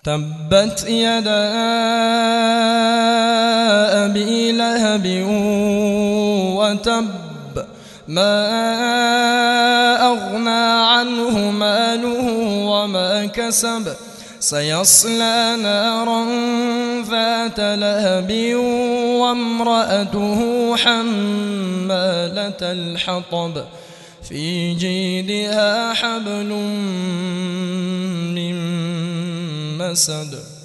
تبت يدا أبي لهب وتب ما أغنى عنه ماله وما كسب سيصلى نارا ذات لهب وامرأته حمالة الحطب في جيدها حبل من مسد